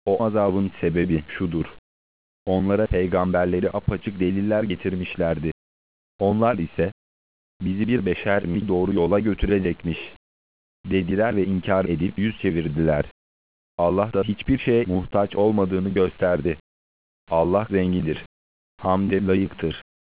O azabın sebebi şudur: onlara peygamberleri apaçık deliller getirmişlerdi. Onlar ise, bizi bir beşer mi doğru yola götürecekmiş dediler ve inkar edip yüz çevirdiler. Allah da hiçbir şeye muhtaç olmadığını gösterdi. Allah zengindir, hamde layıktır.